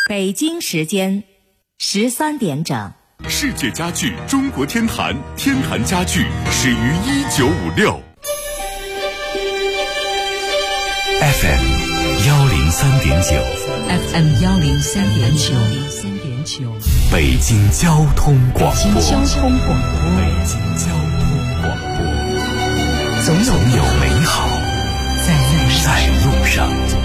北京时间13点整。 世界家具中国天坛，天坛家具始于1956。 FM 103.9 FM 103.9 北京交通广播。 北京交通广播，总有美好在路上。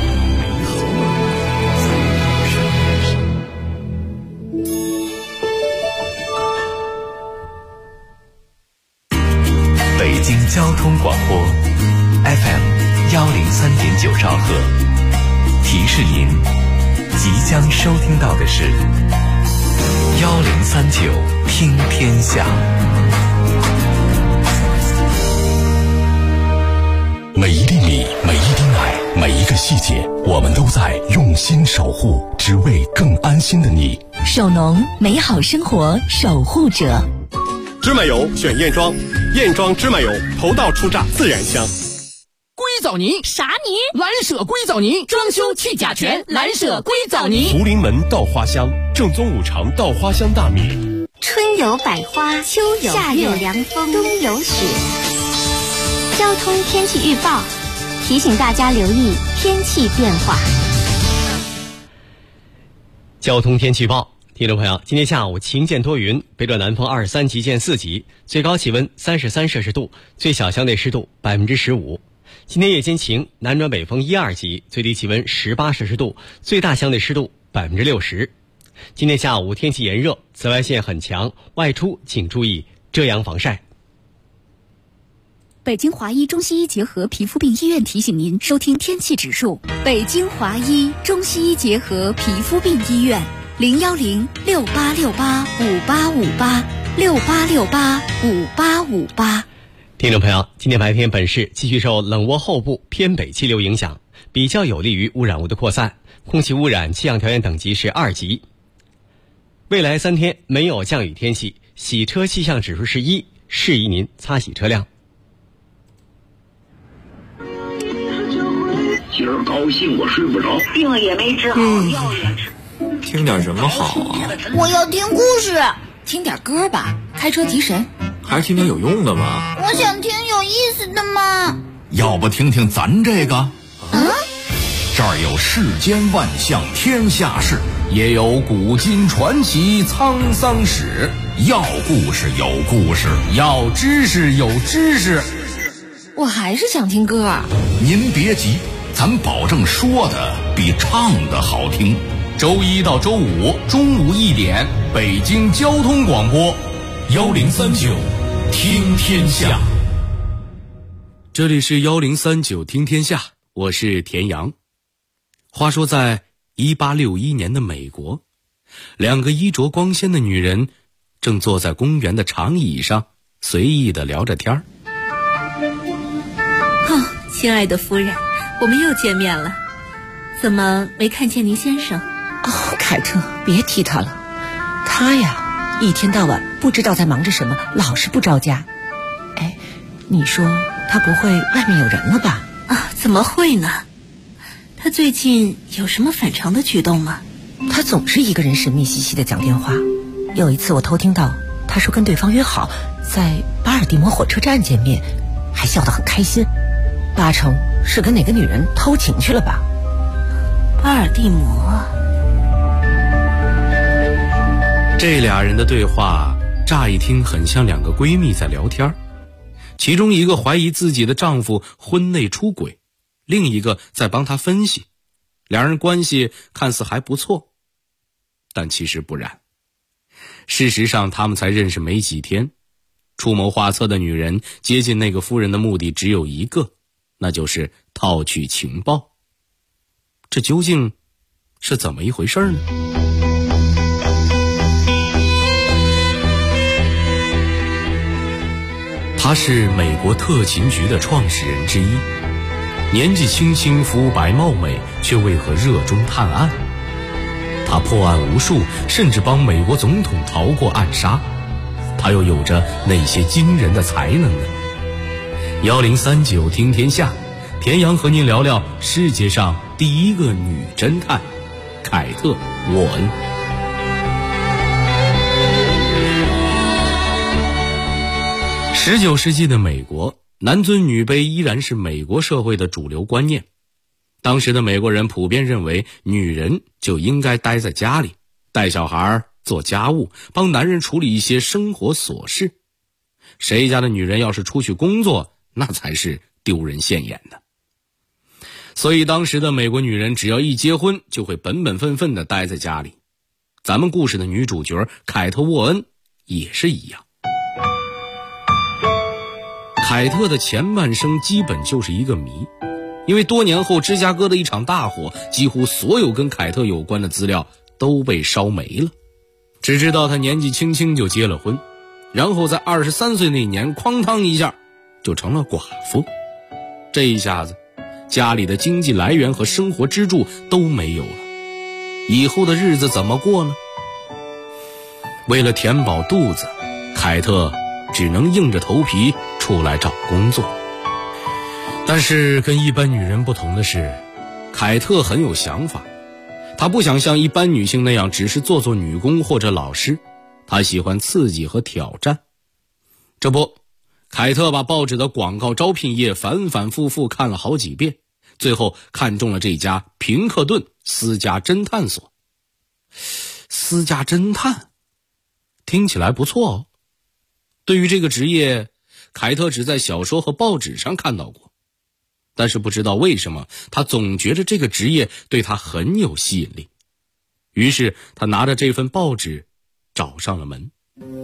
北京交通广播 FM 103.9兆赫，提示您即将收听到的是1039听天下。 每一粒米，每一滴奶，每一个细节，我们都在用心守护，只为更安心的你。 首农，美好生活守护者。 芝麻油选燕庄，燕庄芝麻油头道出榨，自然香。 硅藻泥啥泥？ 蓝舍硅藻泥，装修去甲醛，蓝舍硅藻泥。 福临门稻花香，正宗五常稻花香大米。 春有百花，秋有夏有凉风，冬有雪。交通天气预报提醒大家留意天气变化。 交通天气预报，听众朋友，今天下午晴间多云，北转南风23级见4级，最高气温33摄氏度，最小相对湿度15%。今天夜间晴，南转北风1、2级，最低气温18摄氏度，最大相对湿度60%。今天下午天气炎热，紫外线很强，外出请注意遮阳防晒。 北京华医中西医结合皮肤病医院提醒您收听天气指数。北京华医中西医结合皮肤病医院，010-6868-5858，6868-5858。 听众朋友，今天白天本市继续受冷涡后部偏北气流影响，比较有利于污染物的扩散，空气污染气象条件等级是2级。未来3天没有降雨天气，洗车气象指数是1，适宜您擦洗车辆。 今儿高兴我睡不着， 病也没治好，药也吃。 听点什么好啊？ 我要听故事。 听点歌吧，开车提神。 还是听点有用的吧。 我想听有意思的嘛。 要不听听咱这个？这儿有世间万象天下事，也有古今传奇沧桑史。要故事有故事，要知识有知识。 我还是想听歌。 您别急，咱保证说的比唱的好听。周一到周五中午1点，北京交通广播1039听天下。 这里是1039听天下，我是田阳。话说在1861年的美国，2个衣着光鲜的女人正坐在公园的长椅上随意地聊着天儿。 亲爱的夫人，我们又见面了，怎么没看见您先生？ 凯特，别提他了，他呀一天到晚不知道在忙着什么，老是不着家。哎，你说他不会外面有人了吧？ 怎么会呢？他最近有什么反常的举动吗？ 他总是一个人神秘兮兮的讲电话。有一次我偷听到他说跟对方约好在巴尔的摩火车站见面，还笑得很开心，8成是跟哪个女人偷情去了吧。 巴尔的摩。 这俩人的对话乍一听很像2个闺蜜在聊天，其中一个怀疑自己的丈夫婚内出轨，另一个在帮她分析，两人关系看似还不错，但其实不然。事实上他们才认识没几天，出谋划策的女人接近那个夫人的目的只有一个，那就是套取情报。这究竟是怎么一回事呢？他是美国特勤局的创始人之一，年纪轻轻，肤白貌美，却为何热衷探案？他破案无数，甚至帮美国总统逃过暗杀。他又有着哪些惊人的才能呢？1039听天下，田阳和您聊聊世界上第一个女侦探凯特·沃恩。19世纪的美国，男尊女卑依然是美国社会的主流观念。当时的美国人普遍认为，女人就应该待在家里，带小孩、做家务，帮男人处理一些生活琐事。谁家的女人要是出去工作，那才是丢人现眼的。所以当时的美国女人只要一结婚，就会本本分分地待在家里。咱们故事的女主角凯特·沃恩也是一样。凯特的前半生基本就是一个谜，因为多年后芝加哥的一场大火，几乎所有跟凯特有关的资料都被烧没了。只知道她年纪轻轻就结了婚，然后在23岁那年哐当一下就成了寡妇。这一下子家里的经济来源和生活支柱都没有了，以后的日子怎么过呢？为了填饱肚子，凯特只能硬着头皮出来找工作。但是跟一般女人不同的是，凯特很有想法。她不想像一般女性那样只是做做女工或者老师，她喜欢刺激和挑战。这不，凯特把报纸的广告招聘页反反复复看了好几遍，最后看中了这家平克顿私家侦探所。私家侦探听起来不错哦。对于这个职业，凯特只在小说和报纸上看到过，但是不知道为什么，他总觉得这个职业对他很有吸引力。于是他拿着这份报纸找上了门。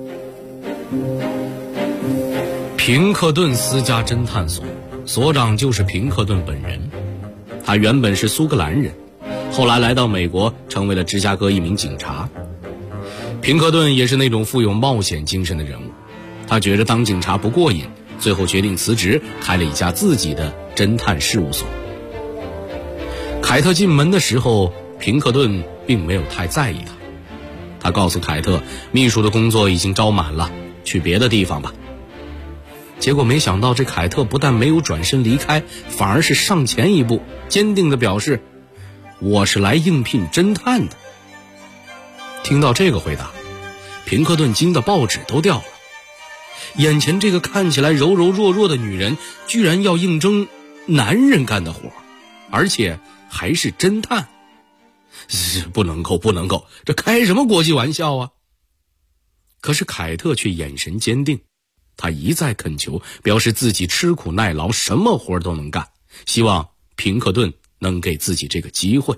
平克顿私家侦探所，所长就是平克顿本人。他原本是苏格兰人，后来来到美国，成为了芝加哥一名警察。平克顿也是那种富有冒险精神的人物，他觉得当警察不过瘾，最后决定辞职，开了一家自己的侦探事务所。凯特进门的时候，平克顿并没有太在意他。他告诉凯特，秘书的工作已经招满了，去别的地方吧。结果没想到，这凯特不但没有转身离开，反而是上前一步，坚定地表示，我是来应聘侦探的。听到这个回答，平克顿惊得报纸都掉了。眼前这个看起来柔柔弱弱的女人，居然要应征男人干的活，而且还是侦探。不能够，这开什么国际玩笑啊！可是凯特却眼神坚定，他一再恳求，表示自己吃苦耐劳，什么活都能干，希望平克顿能给自己这个机会。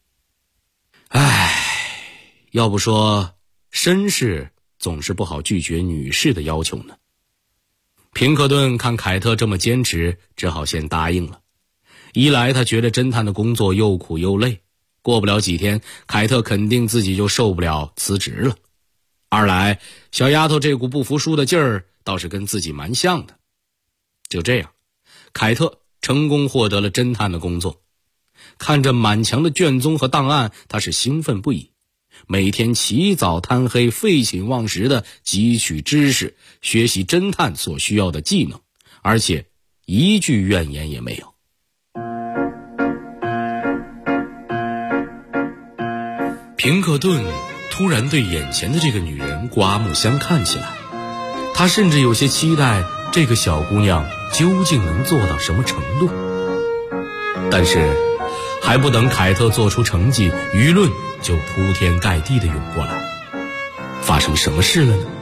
要不说绅士总是不好拒绝女士的要求呢。平克顿看凯特这么坚持，只好先答应了。一来他觉得侦探的工作又苦又累，过不了几天凯特肯定自己就受不了辞职了。二来小丫头这股不服输的劲儿倒是跟自己蛮像的。就这样，凯特成功获得了侦探的工作。看着满墙的卷宗和档案，他是兴奋不已，每天起早贪黑，废寝忘食地汲取知识，学习侦探所需要的技能，而且一句怨言也没有。平克顿突然对眼前的这个女人刮目相看起来，他甚至有些期待这个小姑娘究竟能做到什么程度。但是还不等凯特做出成绩，舆论就铺天盖地地涌过来。发生什么事了呢？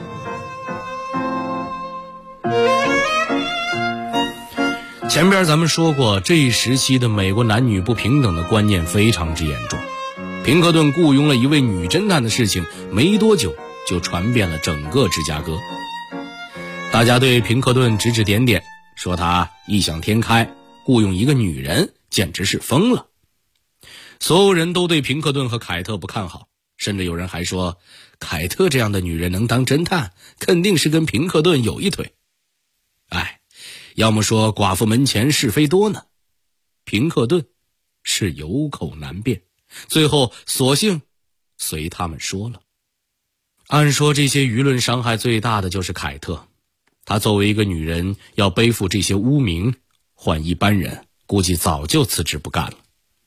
前边咱们说过，这一时期的美国男女不平等的观念非常之严重。平克顿雇佣了一位女侦探的事情，没多久就传遍了整个芝加哥。大家对平克顿指指点点，说他异想天开，雇佣一个女人简直是疯了。所有人都对平克顿和凯特不看好，甚至有人还说，凯特这样的女人能当侦探，肯定是跟平克顿有一腿。要么说寡妇门前是非多呢。平克顿是有口难辩，最后索性随他们说了。按说这些舆论伤害最大的就是凯特，她作为一个女人要背负这些污名，换一般人估计早就辞职不干了。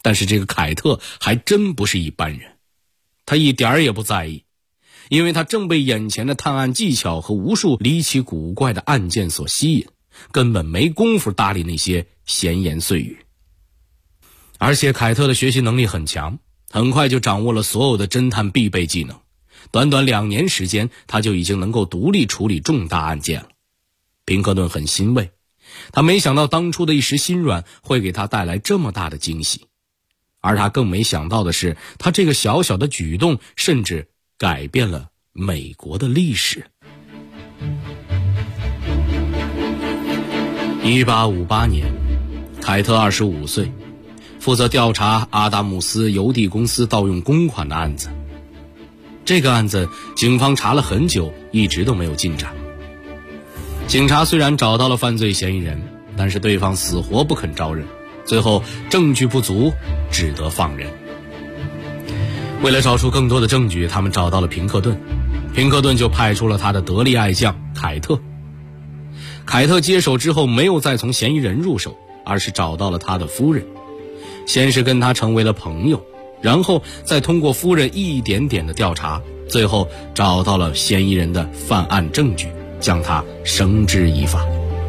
但是这个凯特还真不是一般人，他一点儿也不在意，因为他正被眼前的探案技巧和无数离奇古怪的案件所吸引，根本没工夫搭理那些闲言碎语。而且凯特的学习能力很强，很快就掌握了所有的侦探必备技能，短短2年时间，他就已经能够独立处理重大案件了。平克顿很欣慰，他没想到当初的一时心软会给他带来这么大的惊喜，而他更没想到的是，他这个小小的举动甚至改变了美国的历史。1858年，凯特25岁，负责调查阿达姆斯邮递公司盗用公款的案子。这个案子警方查了很久，一直都没有进展。警察虽然找到了犯罪嫌疑人，但是对方死活不肯招认，最后证据不足，只得放人。为了找出更多的证据，他们找到了平克顿，平克顿就派出了他的得力爱将凯特。凯特接手之后，没有再从嫌疑人入手，而是找到了他的夫人，先是跟他成为了朋友，然后再通过夫人一点点的调查，最后找到了嫌疑人的犯案证据，将他绳之以法。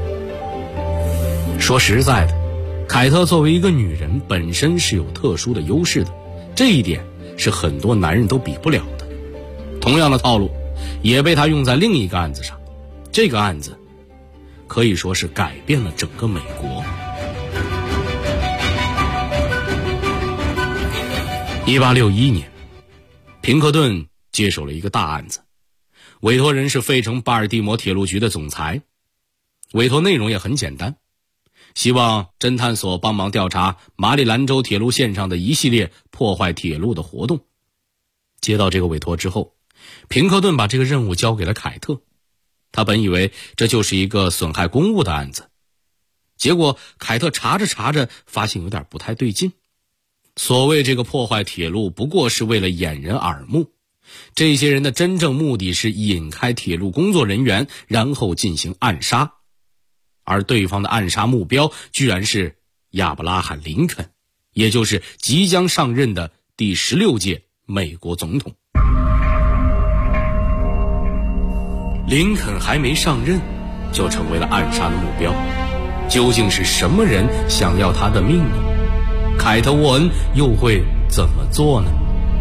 说实在的，凯特作为一个女人本身是有特殊的优势的，这一点是很多男人都比不了的。同样的套路也被他用在另一个案子上，这个案子可以说是改变了整个美国。1861年，平克顿接手了一个大案子，委托人是费城巴尔的摩铁路局的总裁。委托内容也很简单，希望侦探所帮忙调查马里兰州铁路线上的一系列破坏铁路的活动。接到这个委托之后，平克顿把这个任务交给了凯特。他本以为这就是一个损害公务的案子，结果凯特查着查着发现有点不太对劲。所谓这个破坏铁路不过是为了掩人耳目，这些人的真正目的是引开铁路工作人员，然后进行暗杀。而对方的暗杀目标居然是亚伯拉罕·林肯，也就是即将上任的第16届美国总统。林肯还没上任，就成为了暗杀的目标。究竟是什么人想要他的命呢？凯特·沃恩又会怎么做呢？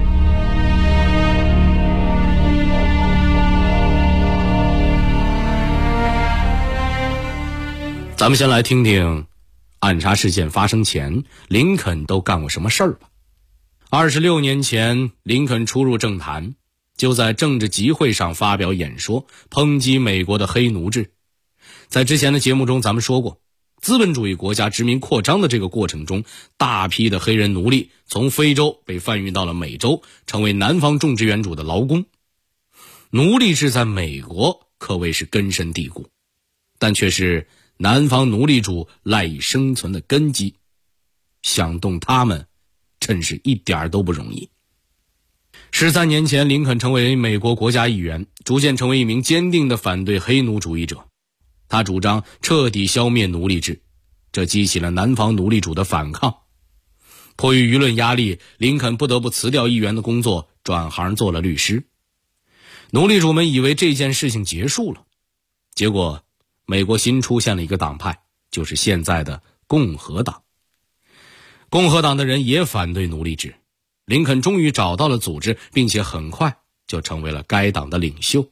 咱们先来听听暗杀事件发生前林肯都干过什么事儿吧。26年前，林肯初入政坛，就在政治集会上发表演说，抨击美国的黑奴制。在之前的节目中咱们说过，资本主义国家殖民扩张的这个过程中，大批的黑人奴隶从非洲被贩运到了美洲，成为南方种植园主的劳工。奴隶制在美国可谓是根深蒂固，但却是南方奴隶主赖以生存的根基，想动他们真是一点都不容易。13年前，林肯成为美国国家议员，逐渐成为一名坚定的反对黑奴主义者。他主张彻底消灭奴隶制，这激起了南方奴隶主的反抗。迫于舆论压力，林肯不得不辞掉议员的工作，转行做了律师。奴隶主们以为这件事情结束了，结果美国新出现了一个党派，就是现在的共和党。共和党的人也反对奴隶制，林肯终于找到了组织，并且很快就成为了该党的领袖。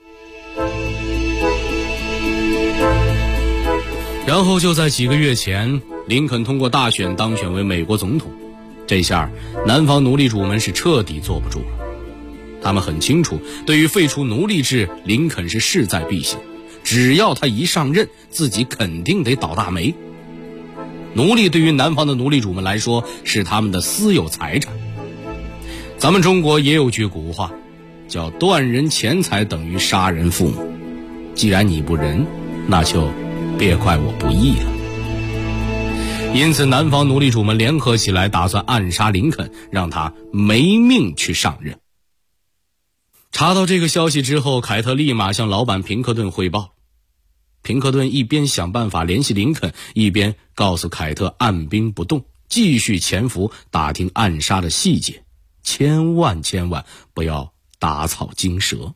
然后就在几个月前，林肯通过大选当选为美国总统。这下南方奴隶主们是彻底坐不住了。他们很清楚，对于废除奴隶制，林肯是势在必行，只要他一上任，自己肯定得倒大霉。奴隶对于南方的奴隶主们来说是他们的私有财产。咱们中国也有句古话，叫断人钱财等于杀人父母。既然你不仁，那就别怪我不义了。因此南方奴隶主们联合起来，打算暗杀林肯，让他没命去上任。查到这个消息之后，凯特立马向老板平克顿汇报。平克顿一边想办法联系林肯，一边告诉凯特按兵不动， 继续潜伏打听暗杀的细节，千万不要打草惊蛇。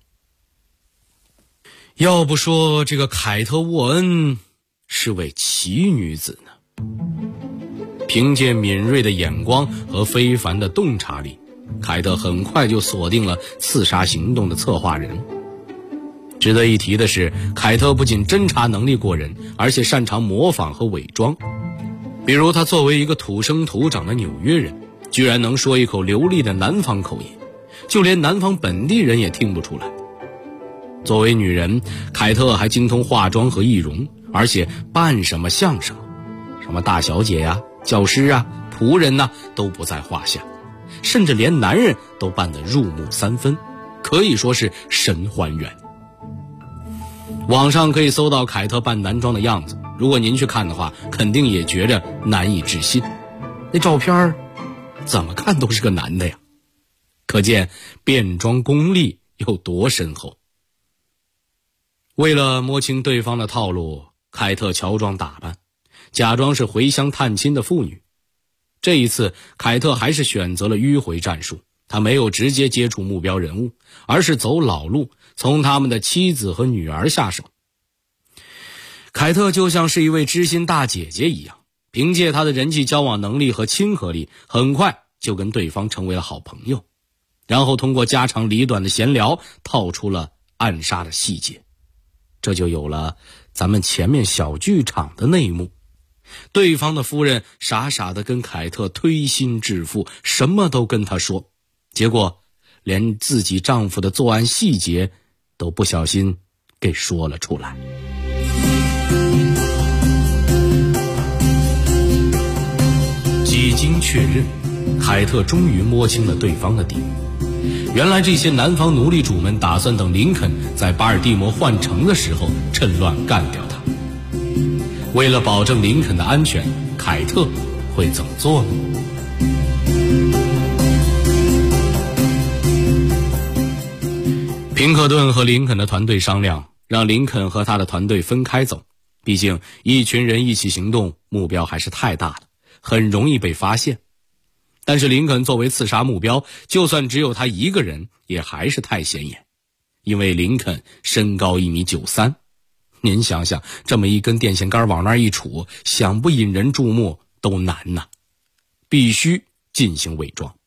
要不说这个凯特·沃恩是位奇女子呢。凭借敏锐的眼光和非凡的洞察力，凯特很快就锁定了刺杀行动的策划人。值得一提的是，凯特不仅侦查能力过人，而且擅长模仿和伪装。比如他作为一个土生土长的纽约人，居然能说一口流利的南方口音，就连南方本地人也听不出来。作为女人，凯特还精通化妆和易容，而且扮什么像什么，什么大小姐呀、教师啊、仆人啊都不在话下，甚至连男人都扮得入木三分，可以说是神还原。网上可以搜到凯特扮男装的样子，如果您去看的话，肯定也觉着难以置信。那照片怎么看都是个男的呀，可见变装功力有多深厚。为了摸清对方的套路，凯特乔装打扮，假装是回乡探亲的妇女。这一次，凯特还是选择了迂回战术，他没有直接接触目标人物，而是走老路，从他们的妻子和女儿下手。凯特就像是一位知心大姐姐一样，凭借她的人际交往能力和亲和力，很快就跟对方成为了好朋友，然后通过家长里短的闲聊，套出了暗杀的细节。这就有了咱们前面小剧场的内幕。对方的夫人傻傻地跟凯特推心置腹，什么都跟他说，结果连自己丈夫的作案细节都不小心给说了出来。几经确认，凯特终于摸清了对方的底。原来这些南方奴隶主们打算等林肯在巴尔的摩换城的时候趁乱干掉他。为了保证林肯的安全，凯特会怎么做呢？平克顿和林肯的团队商量，让林肯和他的团队分开走，毕竟一群人一起行动，目标还是太大了，很容易被发现。但是林肯作为刺杀目标，就算只有他一个人，也还是太显眼。因为林肯身高1.93米，您想想，这么一根电线杆往那儿一杵，想不引人注目都难呐，必须进行伪装。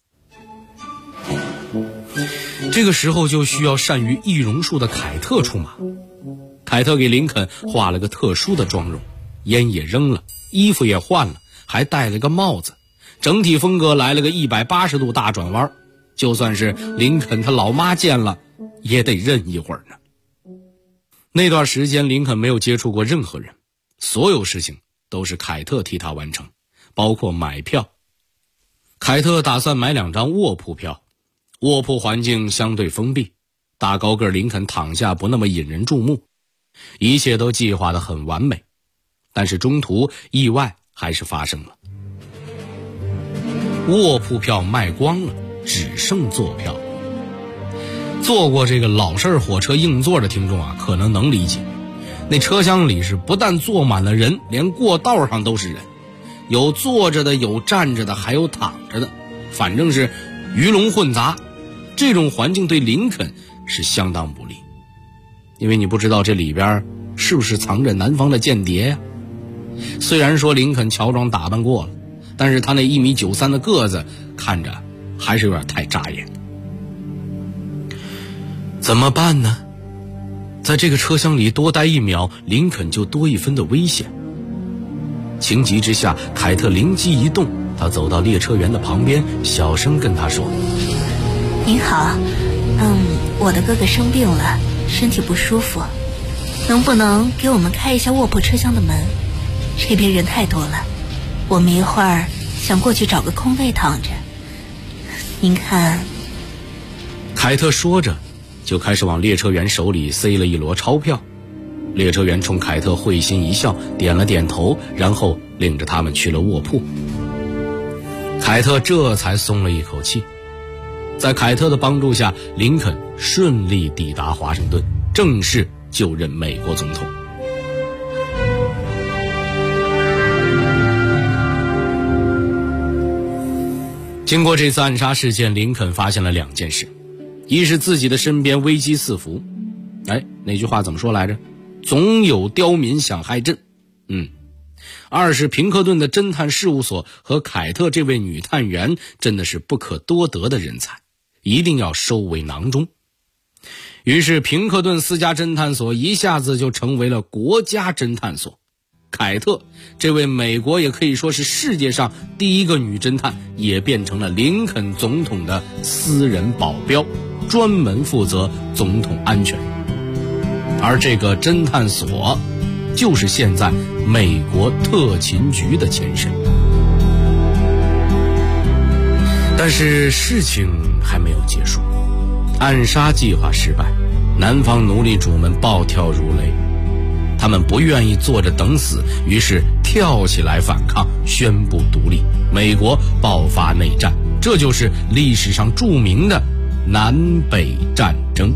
这个时候就需要善于易容术的凯特出马。凯特给林肯画了个特殊的妆容，烟也扔了，衣服也换了，还戴了个帽子，整体风格来了个180度大转弯，就算是林肯他老妈见了也得认一会儿呢。那段时间林肯没有接触过任何人，所有事情都是凯特替他完成，包括买票。凯特打算买2张卧铺票，卧铺环境相对封闭，大高个林肯躺下不那么引人注目，一切都计划得很完美。但是中途意外还是发生了，卧铺票卖光了，只剩坐票。坐过这个老式火车硬座的听众啊，可能能理解，那车厢里是不但坐满了人，连过道上都是人，有坐着的，有站着的，还有躺着的，反正是鱼龙混杂。这种环境对林肯是相当不利，因为你不知道这里边是不是藏着南方的间谍呀。虽然说林肯乔装打扮过了，但是他那1.93米的个子看着还是有点太扎眼。怎么办呢？在这个车厢里多待1秒，林肯就多1分的危险。情急之下，凯特灵机一动，他走到列车员的旁边，小声跟他说： 您好，我的哥哥生病了，身体不舒服，能不能给我们开一下卧铺车厢的门？这边人太多了，我们一会儿想过去找个空位躺着，您看。 凯特说着就开始往列车员手里塞了一摞钞票。列车员冲凯特会心一笑，点了点头，然后领着他们去了卧铺。凯特这才松了一口气。在凯特的帮助下，林肯顺利抵达华盛顿，正式就任美国总统。 经过这次暗杀事件，林肯发现了2件事：一是自己的身边危机四伏，那句话怎么说来着？总有刁民想害朕。二是平克顿的侦探事务所和凯特这位女探员真的是不可多得的人才，一定要收为囊中。于是平克顿私家侦探所一下子就成为了国家侦探所。凯特这位美国也可以说是世界上第一个女侦探，也变成了林肯总统的私人保镖，专门负责总统安全。而这个侦探所就是现在美国特勤局的前身。但是事情还没有结束，暗杀计划失败，南方奴隶主们暴跳如雷，他们不愿意坐着等死，于是跳起来反抗，宣布独立。美国爆发内战，这就是历史上著名的南北战争。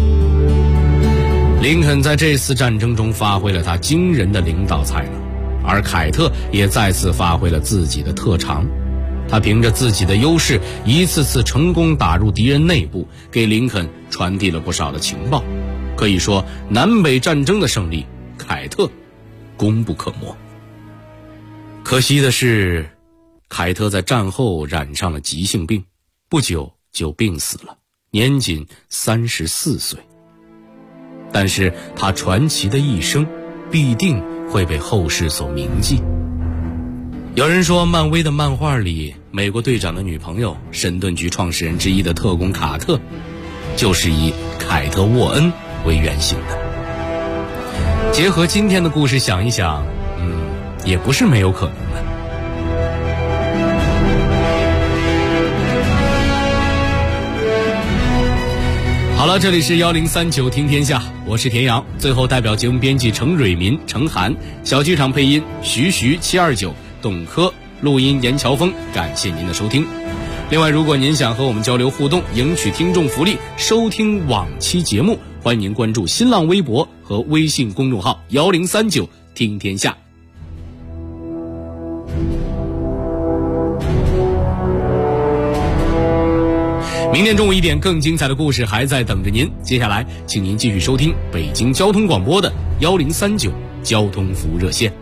林肯在这次战争中发挥了他惊人的领导才能，而凯特也再次发挥了自己的特长。他凭着自己的优势，一次次成功打入敌人内部，给林肯传递了不少的情报。可以说，南北战争的胜利，凯特功不可没。可惜的是，凯特在战后染上了急性病，不久就病死了，年仅34岁。但是他传奇的一生必定会被后世所铭记。有人说，漫威的漫画里，美国队长的女朋友，神盾局创始人之一的特工卡特，就是以凯特·沃恩为原型的。结合今天的故事想一想，也不是没有可能的。好了，这里是1039听天下，我是田阳。最后代表节目编辑程蕊民、程涵，小剧场配音徐729，董珂，录音严乔峰，感谢您的收听。另外，如果您想和我们交流互动，赢取听众福利，收听往期节目，欢迎您关注新浪微博和微信公众号1039听天下。明天中午1点，更精彩的故事还在等着您。接下来，请您继续收听北京交通广播的1039交通服务热线。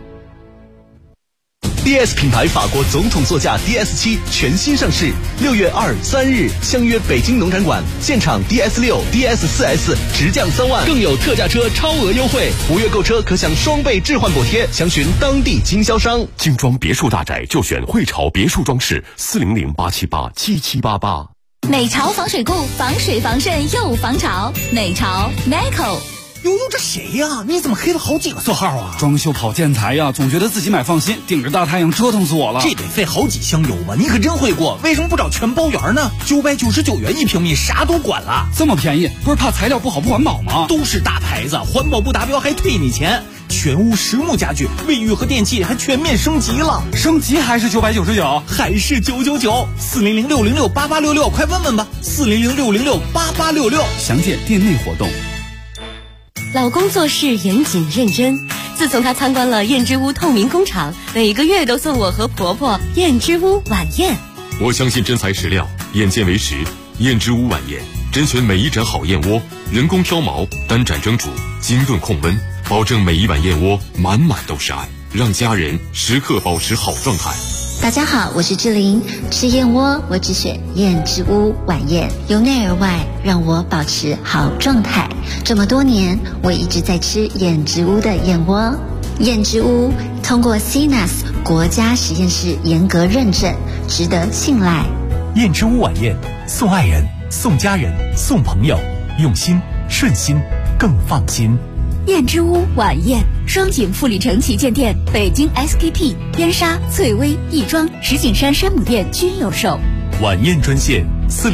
DS 品牌法国总统座驾 DS7 全新上市，6月2、3日相约北京农展馆，现场 DS6、DS4S 直降3万，更有特价车超额优惠，5月购车可享双倍置换补贴，详询当地经销商。 精装别墅大宅就选汇潮别墅装饰，400-878-7788。 美潮防水固，防水防渗又防潮。美潮 Meco。 悠悠，这谁呀？你怎么黑了好几个色号啊？装修跑建材呀，总觉得自己买放心，顶着大太阳折腾死我了。这得费好几箱油吧？你可真会过，为什么不找全包圆呢？999元1平米，啥都管了。这么便宜，不是怕材料不好不环保吗？都是大牌子，环保不达标还退你钱。全屋实木家具，卫浴和电器还全面升级了。升级还是999？还是999？400-606-8866，快问问吧。400-606-8866，详见店内活动。 老公做事严谨认真，自从他参观了燕之屋透明工厂，每个月都送我和婆婆燕之屋晚宴。 我相信真材实料，眼见为实。燕之屋晚宴甄选每一盏好燕窝，人工挑毛，单盏蒸煮，精炖控温，保证每一碗燕窝满满都是爱，让家人时刻保持好状态。 大家好，我是志玲，吃燕窝我只选燕之屋晚宴，由内而外让我保持好状态。这么多年，我一直在吃燕之屋的燕窝。燕之屋通过 CNAS 国家实验室严格认证，值得信赖。 燕之屋晚宴，送爱人，送家人，送朋友，用心顺心更放心。 燕之屋晚宴，双井富力城旗舰店、北京 SKP、燕莎、翠微、亦庄、石景山山姆店均有售。 晚宴专线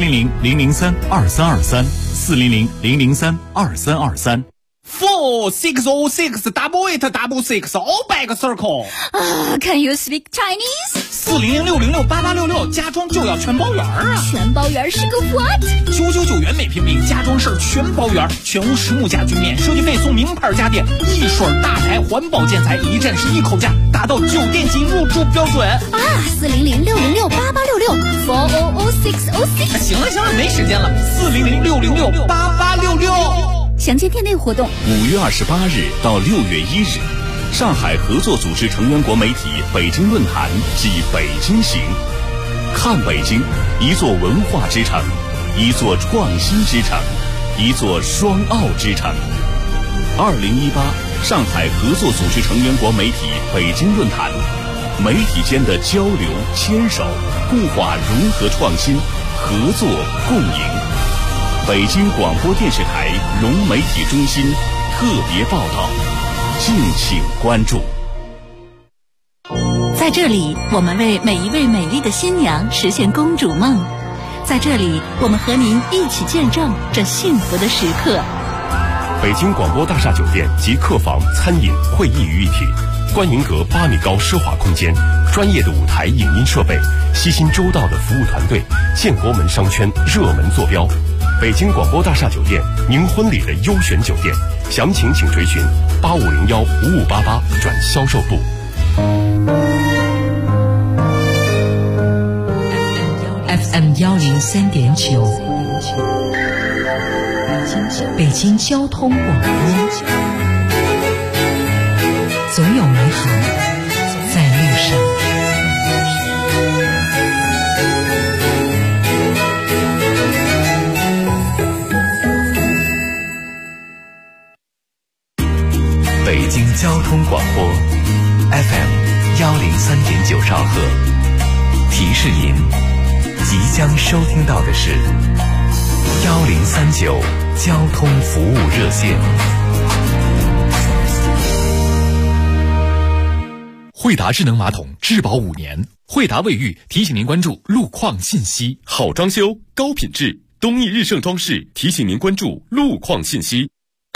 400-003-2323，400-003-2323。 4-6-0-6-8-8-6 all back circle。 Can you speak Chinese？ 400-606-8866，家装就要全包圆啊！ 全包圆是个 what？ 999元每平米，家装事儿全包圆，全屋实木家具免设计费，送名牌家电，一水大牌环保建材，一站式一口价，达到酒店级入住标准啊！400-606-8866 606-666-8666。 行了，没时间了，400-606-8866。 详见店内活动。 5月28日到6月1日，上海合作组织成员国媒体北京论坛暨北京行，看北京，一座文化之城，一座创新之城，一座双奥之城。2018上海合作组织成员国媒体北京论坛，媒体间的交流牵手，固化融合创新，合作共赢。北京广播电视台融媒体中心特别报道，敬请关注。 在这里，我们为每一位美丽的新娘实现公主梦。在这里，我们和您一起见证这幸福的时刻。 北京广播大厦酒店及客房、餐饮、会议于一体，观云阁8米高奢华空间，专业的舞台影音设备，悉心周到的服务团队，建国门商圈热门坐标。北京广播大厦酒店，您婚礼的优选酒店，详情请垂询8501-5588转销售部。 FM 103.9，北京交通广播，总有美好在路上。 北京交通广播 FM 103.9兆赫，提示您即将收听到的是1039交通服务热线。 惠达智能马桶质保5年，惠达卫浴提醒您关注路况信息。 好装修高品质，东义日盛装饰提醒您关注路况信息。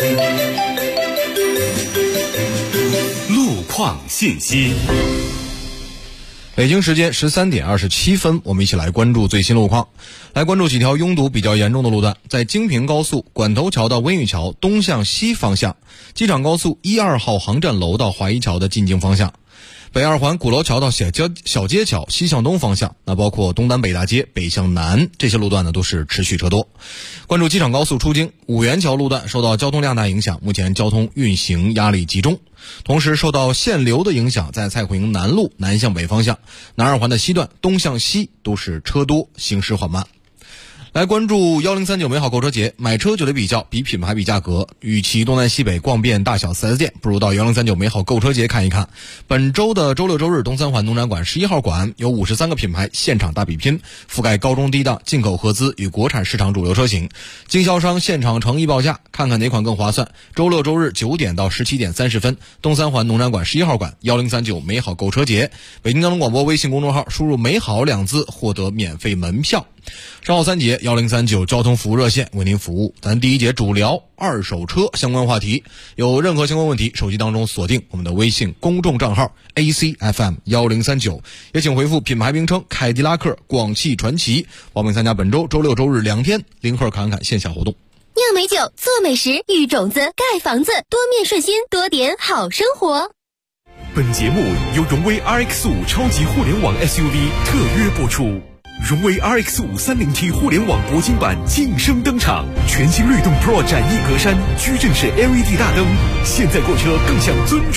路况信息。 北京时间13点27分，我们一起来关注最新路况。来关注几条拥堵比较严重的路段，在京平高速管头桥到温榆桥东向西方向，机场高速1、2号航站楼到华一桥的进京方向，北二环鼓楼桥到小街桥西向东方向，那包括东单北大街北向南这些路段呢都是持续车多。关注机场高速出京五元桥路段受到交通量大影响，目前交通运行压力集中。同时受到限流的影响，在蔡逵营南路南向北方向、南二环的西段东向西都是车多，行驶缓慢。来关注1039美好购车节，买车就得比较，比品牌比价格。与其东南西北逛遍大小 4S 店，不如到1039美好购车节看一看。本周的周六周日，东三环农展馆11号馆有53个品牌现场大比拼，覆盖高中低档、进口合资与国产市场主流车型，经销商现场诚意报价，看看哪款更划算。周六周日9点到17点30分，东三环农展馆11号馆1039美好购车节。北京交通广播微信公众号输入美好2字获得免费门票。稍后3节1039交通服务热线为您服务。咱第一节主聊二手车相关话题，有任何相关问题，手机当中锁定我们的微信公众账号 ACFM 1039，也请回复品牌名称凯迪拉克、广汽传祺，报名参加本周周六周日2天零赫侃侃线下活动。 酿美酒，做美食，育种子，盖房子，多面顺心，多点好生活。 本节目由荣威 RX5 超级互联网 SUV 特约播出。荣威 RX5 30T 互联网铂金版晋升登场，全新律动 Pro 展翼格栅，矩阵式 LED 大灯，现在购车更享尊